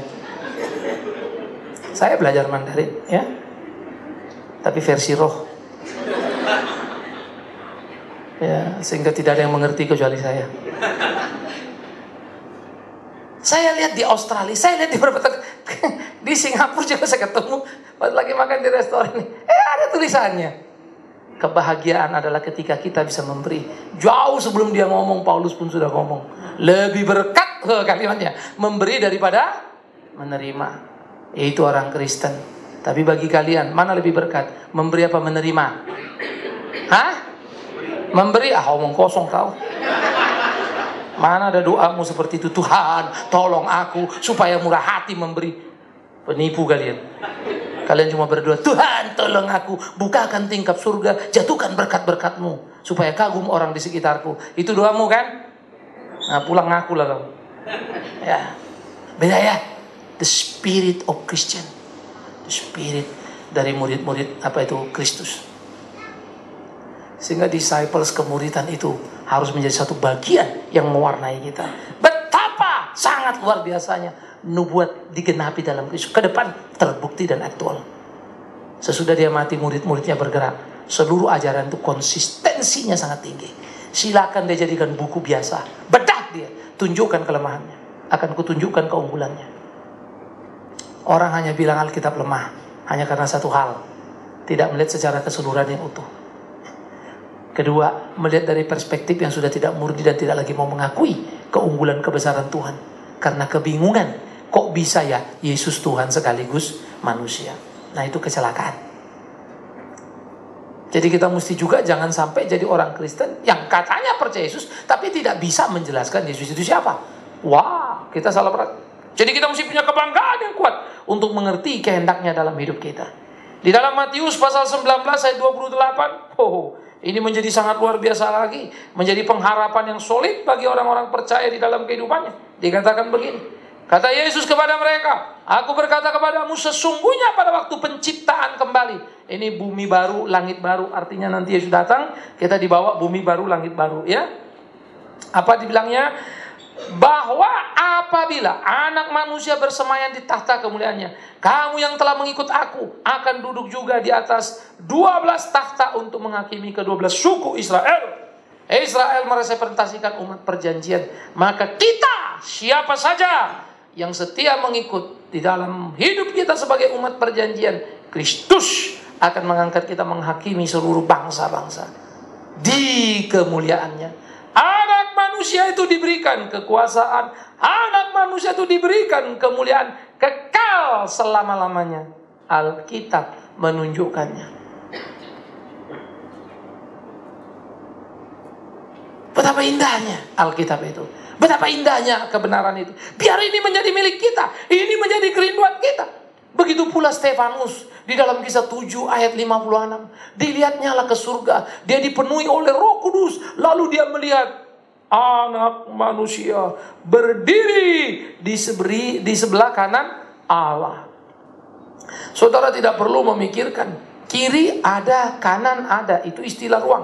Saya belajar Mandarin, ya, tapi versi roh, ya, sehingga tidak ada yang mengerti kecuali saya. Saya lihat di Australia, saya lihat di beberapa di Singapura juga saya ketemu pas lagi makan di restoran ini. Eh ada tulisannya, kebahagiaan adalah ketika kita bisa memberi. Jauh sebelum dia ngomong, Paulus pun sudah ngomong. Lebih berkat oh, kalimatnya memberi daripada menerima. Yaitu orang Kristen. Tapi bagi kalian mana lebih berkat? Memberi apa menerima? Hah? Memberi? Ah omong kosong kau. Mana ada doamu seperti itu? Tuhan tolong aku supaya murah hati memberi. Penipu kalian. Kalian cuma berdoa, Tuhan tolong aku, bukakan tingkap surga, jatuhkan berkat-berkatmu supaya kagum orang di sekitarku. Itu doamu kan? Nah pulang ngaku lah kau. Ya, beda ya. The spirit of Christian, the spirit dari murid-murid apa itu Kristus. Sehingga disciples, kemuridan itu harus menjadi satu bagian yang mewarnai kita. Betapa sangat luar biasanya nubuat digenapi dalam Kristus. Ke depan terbukti dan aktual. Sesudah dia mati, murid-muridnya bergerak. Seluruh ajaran itu konsistensinya sangat tinggi. Silakan dia jadikan buku biasa. Bedah dia, tunjukkan kelemahannya. Akan kutunjukkan keunggulannya. Orang hanya bilang Alkitab lemah hanya karena satu hal, tidak melihat secara keseluruhan yang utuh. Kedua, melihat dari perspektif yang sudah tidak murni dan tidak lagi mau mengakui keunggulan kebesaran Tuhan. Karena kebingungan, kok bisa ya Yesus Tuhan sekaligus manusia. Nah itu kecelakaan. Jadi kita mesti juga jangan sampai jadi orang Kristen yang katanya percaya Yesus, tapi tidak bisa menjelaskan Yesus itu siapa. Wah, kita salah berat. Jadi kita mesti punya kebanggaan yang kuat untuk mengerti kehendaknya dalam hidup kita. Di dalam Matius pasal sembilan belas ayat dua puluh delapan, oh, ini menjadi sangat luar biasa lagi. Menjadi pengharapan yang solid bagi orang-orang percaya di dalam kehidupannya. Dikatakan begini, kata Yesus kepada mereka, aku berkata kepadamu sesungguhnya pada waktu penciptaan kembali. Ini bumi baru, langit baru. Artinya nanti Yesus datang, kita dibawa bumi baru, langit baru. Ya, apa dibilangnya? Bahwa apabila anak manusia bersemayam di tahta kemuliaannya, kamu yang telah mengikut aku akan duduk juga di atas dua belas tahta untuk menghakimi kedua belas suku Israel. Israel merepresentasikan umat perjanjian. Maka kita, siapa saja yang setia mengikut di dalam hidup kita sebagai umat perjanjian, Kristus akan mengangkat kita menghakimi seluruh bangsa-bangsa di kemuliaannya. Anak manusia itu diberikan kekuasaan. Anak manusia itu diberikan kemuliaan kekal selama-lamanya. Alkitab menunjukkannya. Betapa indahnya Alkitab itu. Betapa indahnya kebenaran itu. Biar ini menjadi milik kita. Ini menjadi kerinduan kita. Begitu pula Stefanus di dalam Kisah tujuh ayat lima puluh enam. Dilihatnya lah ke surga. Dia dipenuhi oleh Roh Kudus. Lalu dia melihat anak manusia berdiri di, seberi, di sebelah kanan Allah. Saudara tidak perlu memikirkan kiri ada, kanan ada. Itu istilah ruang.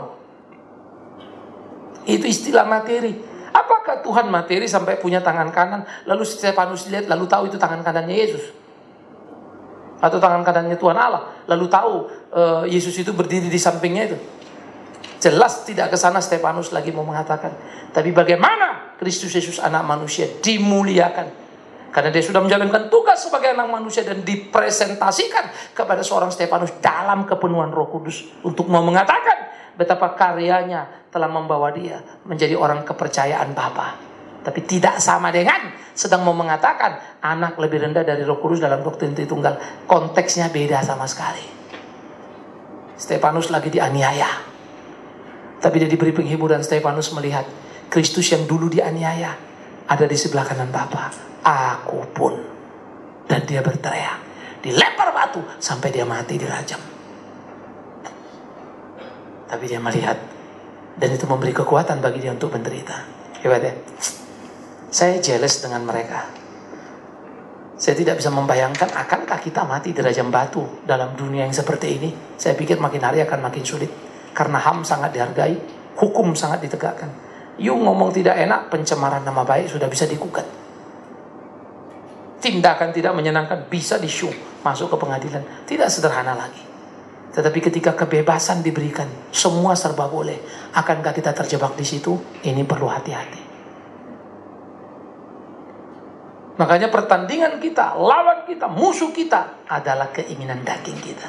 Itu istilah materi. Apakah Tuhan materi sampai punya tangan kanan, lalu Stefanus lihat lalu tahu itu tangan kanannya Yesus? atau tangan kanannya Tuhan Allah, lalu tahu uh, Yesus itu berdiri di sampingnya itu. Jelas tidak ke sana Stefanus lagi mau mengatakan, tapi bagaimana Kristus Yesus anak manusia dimuliakan. Karena dia sudah menjalankan tugas sebagai anak manusia dan dipresentasikan kepada seorang Stefanus dalam kepenuhan Roh Kudus untuk mau mengatakan betapa karyanya telah membawa dia menjadi orang kepercayaan Bapa. Tapi tidak sama dengan sedang mau mengatakan anak lebih rendah dari Roh Kudus dalam doktrin Tritunggal. Konteksnya beda sama sekali. Stefanus lagi dianiaya, tapi dia diberi penghiburan. Stefanus melihat Kristus yang dulu dianiaya ada di sebelah kanan Bapa. Aku pun. Dan dia berteriak, dilempar batu sampai dia mati dirajam. Tapi dia melihat, dan itu memberi kekuatan bagi dia untuk menderita. Hebat ya. Saya jealous dengan mereka. Saya tidak bisa membayangkan akankah kita mati dirajam batu dalam dunia yang seperti ini. Saya pikir makin hari akan makin sulit, karena H A M sangat dihargai, hukum sangat ditegakkan. You ngomong tidak enak, pencemaran nama baik sudah bisa digugat. Tindakan tidak menyenangkan bisa di-show masuk ke pengadilan. Tidak sederhana lagi. Tetapi ketika kebebasan diberikan, semua serba boleh. Akankah kita terjebak di situ? Ini perlu hati-hati. Makanya pertandingan kita, lawan kita, musuh kita adalah keinginan daging kita.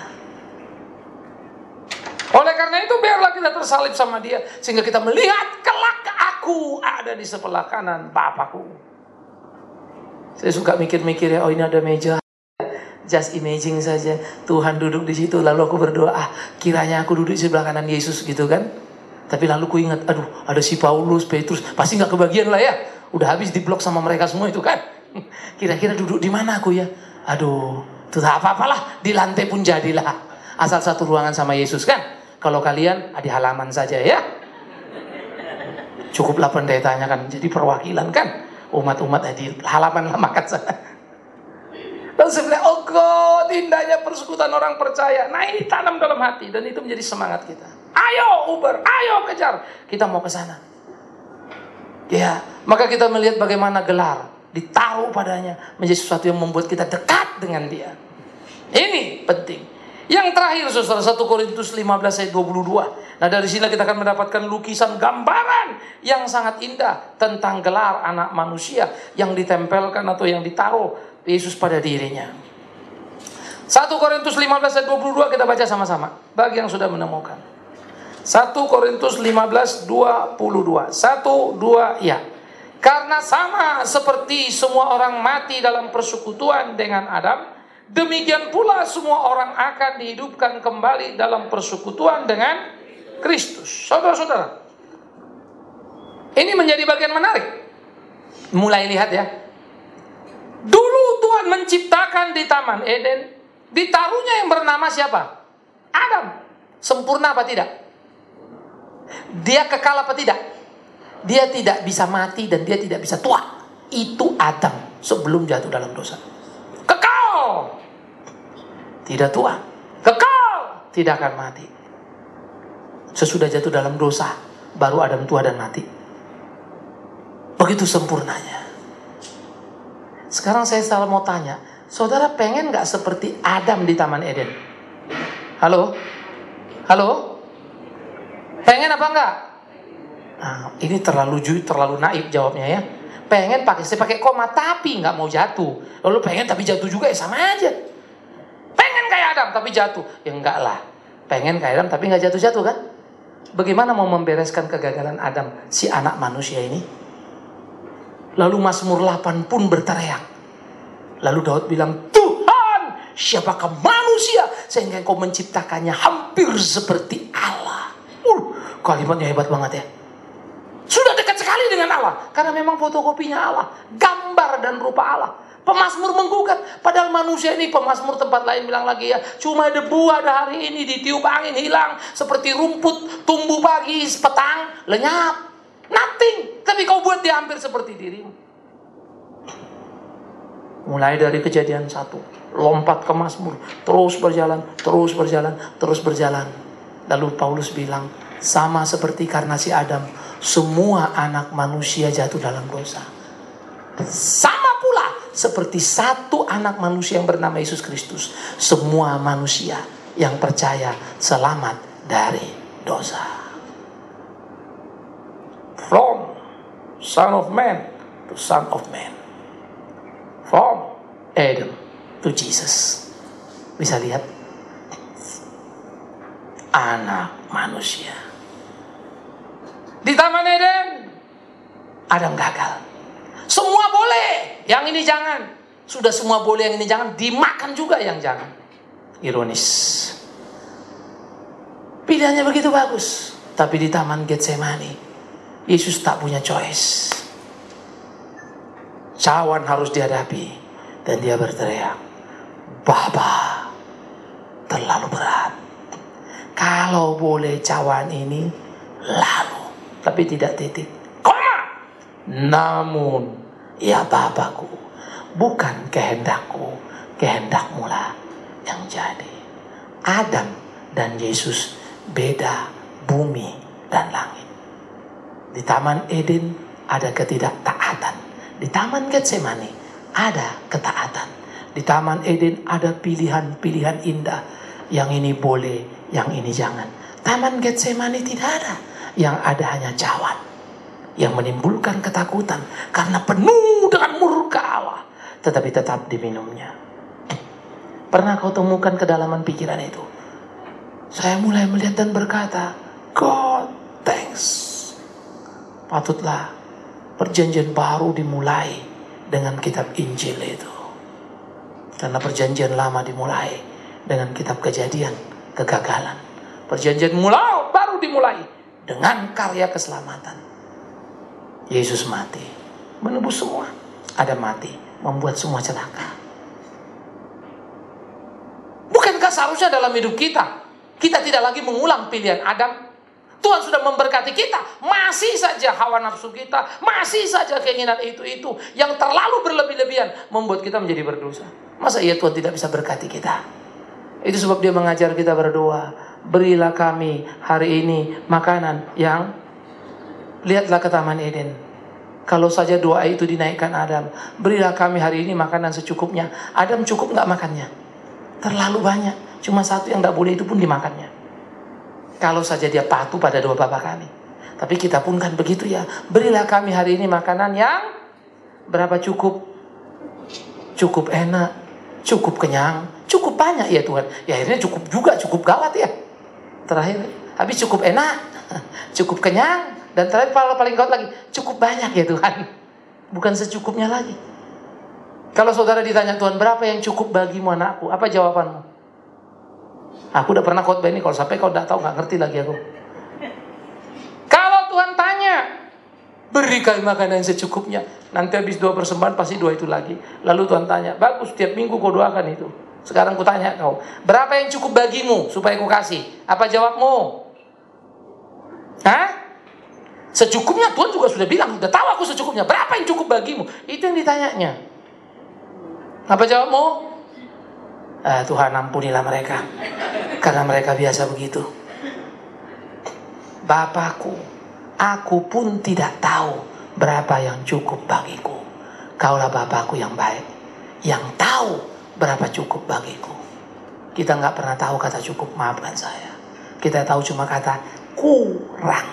Oleh karena itu biarlah kita tersalib sama dia, sehingga kita melihat kelak aku ada di sebelah kanan Bapakku. Saya suka mikir-mikir ya, oh ini ada meja, just imagine saja Tuhan duduk di situ, lalu aku berdoa, ah kiranya aku duduk di sebelah kanan Yesus gitu kan. Tapi lalu ku ingat, aduh ada si Paulus, Petrus, pasti nggak kebagian lah ya, udah habis diblok sama mereka semua itu kan. Kira-kira duduk di mana aku ya? Aduh, itu tak apa-apalah, di lantai pun jadilah, asal satu ruangan sama Yesus kan. Kalau kalian di halaman saja ya, cukuplah pendetanya kan jadi perwakilan kan. Umat-umat di halaman lah makan sana. Dan sebenarnya, oh God, indahnya persekutuan orang percaya. Nah ini tanam dalam hati dan itu menjadi semangat kita. Ayo Uber, ayo kejar, kita mau ke sana. Ya, maka kita melihat bagaimana gelar ditaruh padanya menjadi sesuatu yang membuat kita dekat dengan dia. Ini penting. Yang terakhir saudara, satu Korintus lima belas ayat dua puluh dua. Nah dari sini kita akan mendapatkan lukisan gambaran yang sangat indah tentang gelar anak manusia yang ditempelkan atau yang ditaruh Yesus pada dirinya. satu Korintus lima belas ayat dua puluh dua kita baca sama-sama bagi yang sudah menemukan. satu Korintus lima belas dua puluh dua. satu, dua, ya. Karena sama seperti semua orang mati dalam persekutuan dengan Adam, demikian pula semua orang akan dihidupkan kembali dalam persekutuan dengan Kristus. Saudara-saudara, ini menjadi bagian menarik. Mulai lihat ya. Dulu Tuhan menciptakan di Taman Eden, ditaruhnya yang bernama siapa? Adam. Sempurna apa tidak? Dia kekal apa tidak? Dia tidak bisa mati dan dia tidak bisa tua. Itu Adam sebelum jatuh dalam dosa. Kekal, tidak tua. Kekal, tidak akan mati. Sesudah jatuh dalam dosa, baru Adam tua dan mati. Begitu sempurnanya. Sekarang saya salah mau tanya, saudara pengen gak seperti Adam di Taman Eden? Halo? Halo? Pengen apa enggak? Nah, ini terlalu jujur, terlalu naif jawabnya ya. Pengen pakai, saya pakai koma, tapi nggak mau jatuh. Lalu pengen tapi jatuh juga ya sama aja. Pengen kayak Adam tapi jatuh, ya enggak lah. Pengen kayak Adam tapi nggak jatuh-jatuh kan? Bagaimana mau membereskan kegagalan Adam, si anak manusia ini? Lalu Mazmur delapan pun berteriak. Lalu Daud bilang, Tuhan, siapakah manusia sehingga Engkau menciptakannya hampir seperti Allah? Uh, kalimatnya hebat banget ya. Sudah dekat sekali dengan Allah, karena memang fotokopinya Allah, gambar dan rupa Allah. Pemazmur menggugat, padahal manusia ini, pemazmur tempat lain bilang lagi ya, cuma debu ada hari ini, ditiup angin hilang, seperti rumput tumbuh pagi, petang, lenyap, nothing. Tapi kau buat dia hampir seperti dirimu. Mulai dari Kejadian satu, lompat ke Mazmur, terus berjalan, terus berjalan, terus berjalan. Lalu Paulus bilang, sama seperti karena si Adam, semua anak manusia jatuh dalam dosa. Sama pula seperti satu anak manusia yang bernama Yesus Kristus, semua manusia yang percaya selamat dari dosa. From Son of Man to Son of Man. From Adam to Jesus. Bisa lihat? Anak manusia. Di Taman Eden, Adam gagal. Semua boleh, yang ini jangan. Sudah semua boleh, yang ini jangan. Dimakan juga yang jangan. Ironis. Pilihannya begitu bagus. Tapi di Taman Getsemani, Yesus tak punya choice. Cawan harus dihadapi. Dan dia berteriak, Bapa, terlalu berat. Kalau boleh cawan ini, lalu. Tapi tidak titik. Koma. Namun, ya Bapakku, bukan kehendakku, kehendakmu lah yang jadi. Adam dan Yesus beda bumi dan langit. Di Taman Eden ada ketidaktaatan. Di Taman Getsemani ada ketaatan. Di Taman Eden ada pilihan-pilihan indah. Yang ini boleh, yang ini jangan. Taman Getsemani tidak ada. Yang ada hanya cawan. Yang menimbulkan ketakutan. Karena penuh dengan murka Allah. Tetapi tetap diminumnya. Pernah kau temukan kedalaman pikiran itu? Saya mulai melihat dan berkata, God, thanks. Patutlah perjanjian baru dimulai dengan kitab Injil itu. Karena perjanjian lama dimulai dengan kitab Kejadian, kegagalan. Perjanjian mulai baru dimulai dengan karya keselamatan. Yesus mati, menebus semua. Ada mati, membuat semua celaka. Bukankah seharusnya dalam hidup kita, kita tidak lagi mengulang pilihan Adam? Tuhan sudah memberkati kita. Masih saja hawa nafsu kita, masih saja keinginan itu-itu yang terlalu berlebih-lebihan membuat kita menjadi berdosa. Masa iya Tuhan tidak bisa berkati kita? Itu sebab dia mengajar kita berdoa. Berilah kami hari ini makanan yang... Lihatlah ke Taman Eden. Kalau saja doa itu dinaikkan Adam. Berilah kami hari ini makanan secukupnya. Adam cukup gak makannya? Terlalu banyak. Cuma satu yang gak boleh itu pun dimakannya. Kalau saja dia patuh pada doa Bapa kami. Tapi kita pun kan begitu ya. Berilah kami hari ini makanan yang... Berapa cukup? Cukup enak. Cukup kenyang. Cukup banyak ya Tuhan. Ya akhirnya cukup juga. Cukup gawat ya. Terakhir, habis cukup enak, cukup kenyang, dan terakhir paling gawat lagi, cukup banyak ya Tuhan. Bukan secukupnya lagi. Kalau saudara ditanya Tuhan, berapa yang cukup bagimu anakku? Apa jawabanmu? Aku udah pernah khotbah ini, kalau sampai kau udah tahu, gak ngerti lagi aku. Kalau Tuhan tanya, berikan makanan yang secukupnya. Nanti habis dua persembahan, pasti dua itu lagi. Lalu Tuhan tanya, bagus, tiap minggu kau doakan itu. Sekarang ku tanya kau, berapa yang cukup bagimu supaya ku kasih? Apa jawabmu? Hah? Secukupnya Tuhan juga sudah bilang, sudah tahu aku secukupnya. Berapa yang cukup bagimu? Itu yang ditanyanya. Apa jawabmu? Ah, Tuhan ampunilah mereka, karena mereka biasa begitu. Bapakku, aku pun tidak tahu berapa yang cukup bagiku. Kaulah Bapakku yang baik, yang tahu berapa cukup bagiku. Kita nggak pernah tahu kata cukup, maafkan saya. Kita tahu cuma kata kurang.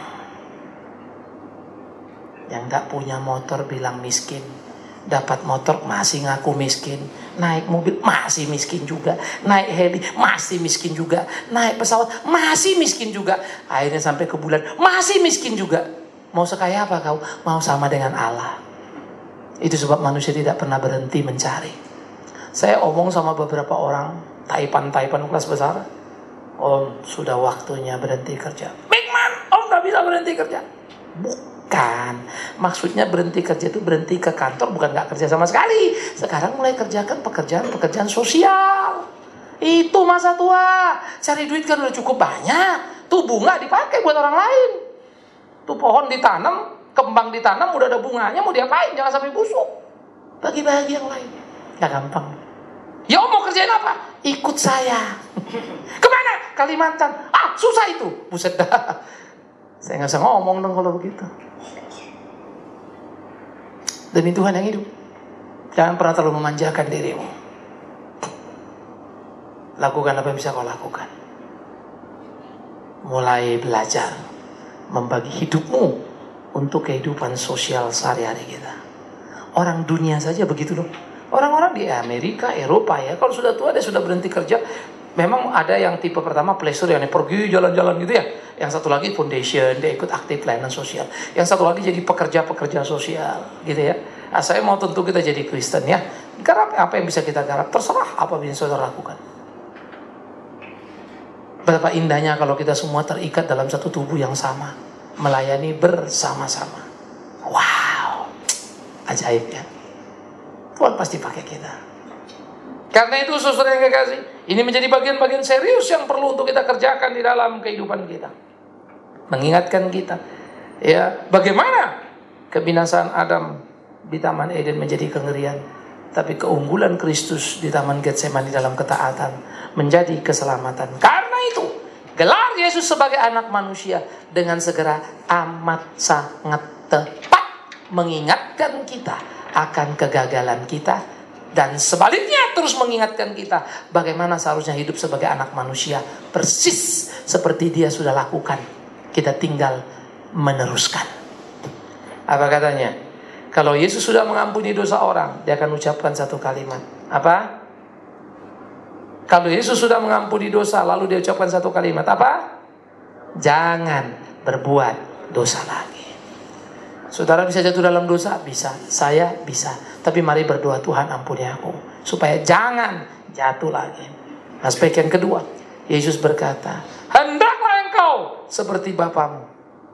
Yang nggak punya motor bilang miskin. Dapat motor masih ngaku miskin. Naik mobil masih miskin juga. Naik heli masih miskin juga. Naik pesawat masih miskin juga. Akhirnya sampai ke bulan masih miskin juga. Mau sekaya apa kau? Mau sama dengan Allah. Itu sebab manusia tidak pernah berhenti mencari. Saya omong sama beberapa orang taipan-taipan kelas besar. Om, sudah waktunya berhenti kerja. Big man, om gak bisa berhenti kerja. Bukan. Maksudnya berhenti kerja itu berhenti ke kantor, bukan gak kerja sama sekali. Sekarang mulai kerjakan pekerjaan-pekerjaan sosial. Itu masa tua. Cari duit kan udah cukup banyak. Tuh bunga dipakai buat orang lain. Tuh pohon ditanam, kembang ditanam, udah ada bunganya, mau diapain? Jangan sampai busuk. Bagi-bagi yang lain. Gak gampang. Ya om mau kerjain apa? Ikut saya. Kemana? Kalimantan. Ah susah itu. Buset dah. Saya gak bisa ngomong dong kalau begitu. Demi Tuhan yang hidup. Jangan pernah terlalu memanjakan dirimu. Lakukan apa yang bisa kau lakukan. Mulai belajar membagi hidupmu untuk kehidupan sosial sehari-hari kita. Orang dunia saja begitu loh. Orang-orang di Amerika, Eropa ya, kalau sudah tua dia sudah berhenti kerja. Memang ada yang tipe pertama pleasure, yang pergi jalan-jalan gitu ya. Yang satu lagi foundation, dia ikut aktif pelayanan sosial. Yang satu lagi jadi pekerja-pekerja sosial gitu ya. Nah, saya mau tentu kita jadi Kristen ya. Garap apa yang bisa kita garap, terserah apa yang bisa saudara lakukan. Betapa indahnya kalau kita semua terikat dalam satu tubuh yang sama, melayani bersama-sama. Wow, ajaib ya. Tuhan pasti pakai kita. Karena itu saudara yang kekasih, ini menjadi bagian-bagian serius yang perlu untuk kita kerjakan di dalam kehidupan kita. Mengingatkan kita, ya, bagaimana kebinasaan Adam di Taman Eden menjadi kengerian, tapi keunggulan Kristus di Taman Getsemani dalam ketaatan menjadi keselamatan. Karena itu, gelar Yesus sebagai anak manusia dengan segera amat sangat tepat mengingatkan kita akan kegagalan kita, dan sebaliknya terus mengingatkan kita bagaimana seharusnya hidup sebagai anak manusia persis seperti dia sudah lakukan. Kita tinggal meneruskan. Apa katanya? Kalau Yesus sudah mengampuni dosa orang, dia akan ucapkan satu kalimat. Apa? Kalau Yesus sudah mengampuni dosa, lalu dia ucapkan satu kalimat. Apa? Jangan berbuat dosa lagi. Saudara bisa jatuh dalam dosa? Bisa. Saya bisa. Tapi mari berdoa, Tuhan ampuni aku, supaya jangan jatuh lagi. Aspek yang kedua, Yesus berkata, hendaklah engkau seperti Bapamu.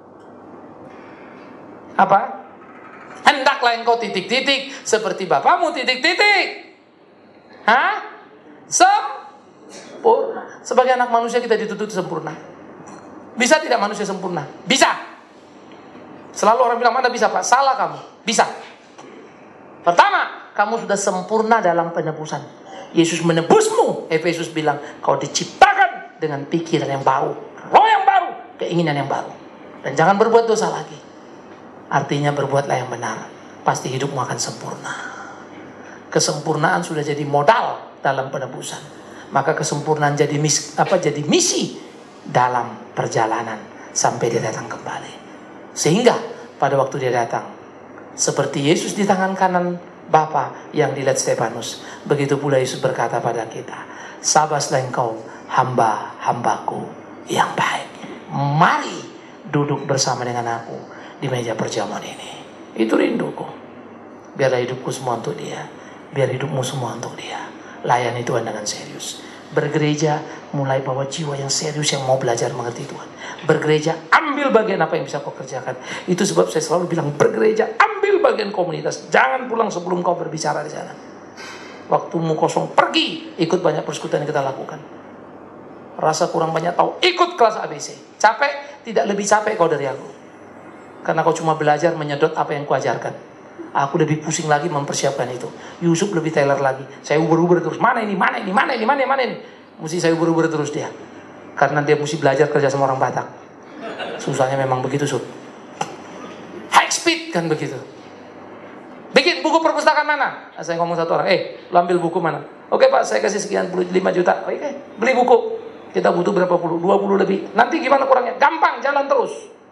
Apa? Hendaklah engkau titik-titik seperti Bapamu titik-titik. Hah? Sempurna. Sebagai anak manusia kita dituntut sempurna. Bisa tidak manusia sempurna? Bisa. Selalu orang bilang, mana bisa Pak? Salah kamu. Bisa. Pertama, kamu sudah sempurna dalam penebusan. Yesus menebusmu. Efesus bilang, kau diciptakan dengan pikiran yang baru, roh yang baru, keinginan yang baru. Dan jangan berbuat dosa lagi. Artinya berbuatlah yang benar. Pasti hidupmu akan sempurna. Kesempurnaan sudah jadi modal dalam penebusan. Maka kesempurnaan jadi mis, apa jadi misi dalam perjalanan sampai dia datang kembali. Sehingga pada waktu dia datang, seperti Yesus di tangan kanan Bapa yang dilihat Stefanus, begitu pula Yesus berkata pada kita, sabaslah engkau hamba-hambaku yang baik. Mari duduk bersama dengan aku di meja perjamuan ini. Itu rinduku. Biarlah hidupku semua untuk dia. Biar hidupmu semua untuk dia. Layani Tuhan dengan serius. Bergereja, mulai bawa jiwa yang serius, yang mau belajar mengerti Tuhan. Bergereja, ambil bagian apa yang bisa kau kerjakan. Itu sebab saya selalu bilang, bergereja, ambil bagian komunitas. Jangan pulang sebelum kau berbicara di sana. Waktumu kosong, pergi, ikut banyak persekutuan yang kita lakukan. Rasa kurang banyak tahu, ikut kelas A B C. Capek, tidak lebih capek kau dari aku. Karena kau cuma belajar menyedot apa yang kuajarkan. Aku lebih pusing lagi mempersiapkan itu. Yusuf lebih teler lagi. Saya uber-uber terus. Mana ini, mana ini, mana ini, mana ini, mana ini. Mesti saya uber-uber terus dia. Karena dia mesti belajar kerja sama orang Batak. Susahnya memang begitu, Sub. High speed kan begitu. Bikin buku perpustakaan mana? Nah, saya ngomong satu orang, eh, lo ambil buku mana? Oke Pak, saya kasih sekian puluh lima juta. Oke, beli buku. Kita butuh berapa puluh? dua puluh lebih. Nanti gimana kurangnya? Gampang, jalan terus.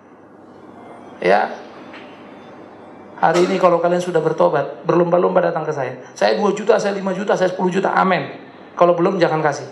Ya. Hari ini kalau kalian sudah bertobat, berlomba-lomba datang ke saya. Saya dua juta, saya lima juta, saya sepuluh juta. Amin. Kalau belum jangan kasih.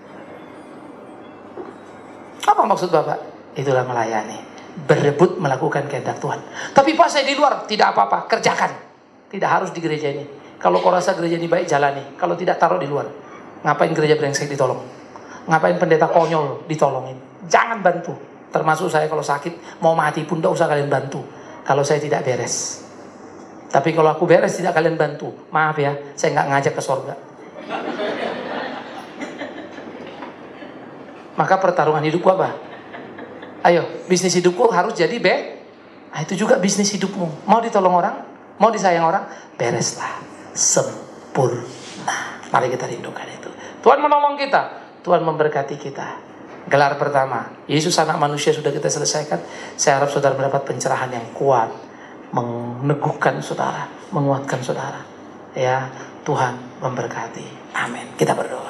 Apa maksud Bapak? Itulah melayani. Berebut melakukan kehendak Tuhan. Tapi Pak, saya di luar. Tidak apa-apa, kerjakan. Tidak harus di gereja ini. Kalau kau rasa gereja ini baik, jalani. Kalau tidak, taruh di luar. Ngapain gereja brengsek ditolong? Ngapain pendeta konyol ditolongin? Jangan bantu. Termasuk saya kalau sakit, mau mati pun tidak usah kalian bantu. Kalau saya tidak beres. Tapi kalau aku beres tidak kalian bantu, maaf ya, saya nggak ngajak ke sorga. Maka pertarungan hidupku apa? Ayo, bisnis hidupku harus jadi be. Nah, itu juga bisnis hidupmu. Mau ditolong orang, mau disayang orang, bereslah sempurna. Mari kita rindukan itu. Tuhan menolong kita, Tuhan memberkati kita. Gelar pertama, Yesus anak manusia sudah kita selesaikan. Saya harap saudara mendapat pencerahan yang kuat, meneguhkan saudara, menguatkan saudara. Ya, Tuhan memberkati. Amin. Kita berdoa.